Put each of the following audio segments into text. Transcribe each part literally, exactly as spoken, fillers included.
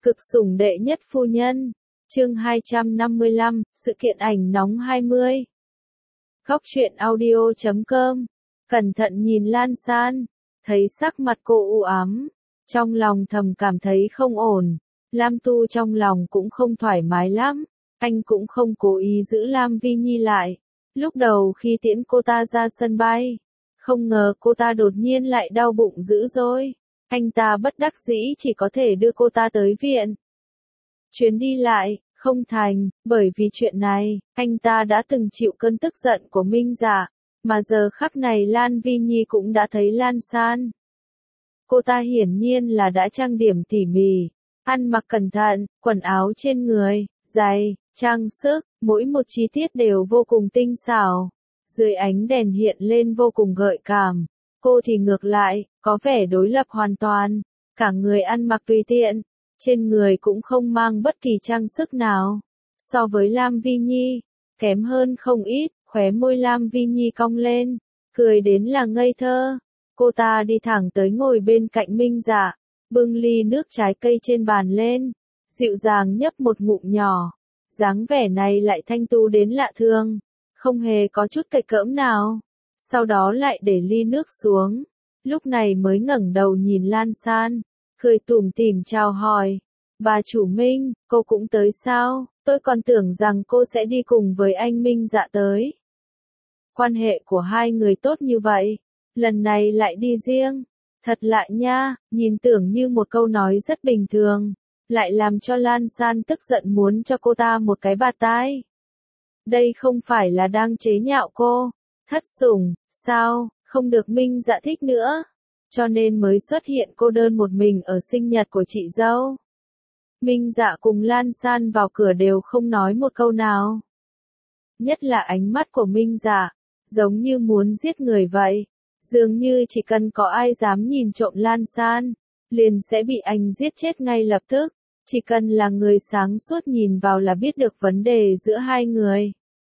Cực sủng đệ nhất phu nhân. Chương hai trăm năm mươi lăm, sự kiện ảnh nóng hai mươi. Góc truyện audio chấm com. Cẩn thận nhìn Lan San, thấy sắc mặt cô u ám, trong lòng thầm cảm thấy không ổn. Lam Tu trong lòng cũng không thoải mái lắm, anh cũng không cố ý giữ Lam Vi Nhi lại. Lúc đầu khi tiễn cô ta ra sân bay, không ngờ cô ta đột nhiên lại đau bụng dữ dội. Anh ta bất đắc dĩ chỉ có thể đưa cô ta tới viện. Chuyến đi lại, không thành, bởi vì chuyện này, anh ta đã từng chịu cơn tức giận của Minh Dạ, mà giờ khắc này Lan Vi Nhi cũng đã thấy Lan San. Cô ta hiển nhiên là đã trang điểm tỉ mỉ, ăn mặc cẩn thận, quần áo trên người, giày, trang sức, mỗi một chi tiết đều vô cùng tinh xảo. Dưới ánh đèn hiện lên vô cùng gợi cảm. Cô thì ngược lại, có vẻ đối lập hoàn toàn, cả người ăn mặc tùy tiện, trên người cũng không mang bất kỳ trang sức nào. So với Lam Vi Nhi, kém hơn không ít, khóe môi Lam Vi Nhi cong lên, cười đến là ngây thơ. Cô ta đi thẳng tới ngồi bên cạnh Minh Dạ, bưng ly nước trái cây trên bàn lên, dịu dàng nhấp một ngụm nhỏ. Dáng vẻ này lại thanh tú đến lạ thường, không hề có chút cậy cỡm nào. Sau đó lại để ly nước xuống, lúc này mới ngẩng đầu nhìn Lan San, cười tủm tỉm chào hỏi. Bà chủ Minh, cô cũng tới sao? Tôi còn tưởng rằng cô sẽ đi cùng với anh Minh Dạ tới. Quan hệ của hai người tốt như vậy, lần này lại đi riêng. Thật lạ nha, nhìn tưởng như một câu nói rất bình thường, lại làm cho Lan San tức giận muốn cho cô ta một cái bạt tai. Đây không phải là đang chế nhạo cô. Thất sủng, sao, không được Minh Dạ thích nữa, cho nên mới xuất hiện cô đơn một mình ở sinh nhật của chị dâu. Minh Dạ cùng Lan San vào cửa đều không nói một câu nào. Nhất là ánh mắt của Minh Dạ, giống như muốn giết người vậy, dường như chỉ cần có ai dám nhìn trộm Lan San, liền sẽ bị anh giết chết ngay lập tức, chỉ cần là người sáng suốt nhìn vào là biết được vấn đề giữa hai người.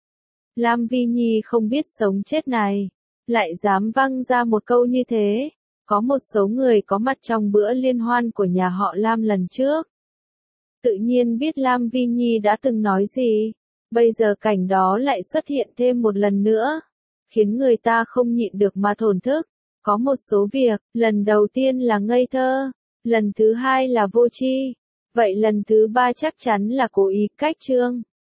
Lam Vi Nhi không biết sống chết này, lại dám văng ra một câu như thế. Có một số người có mặt trong bữa liên hoan của nhà họ Lam lần trước. Tự nhiên biết Lam Vi Nhi đã từng nói gì, bây giờ cảnh đó lại xuất hiện thêm một lần nữa, khiến người ta không nhịn được mà thổn thức. Có một số việc, lần đầu tiên là ngây thơ, lần thứ hai là vô tri, vậy lần thứ ba chắc chắn là cố ý cách trương.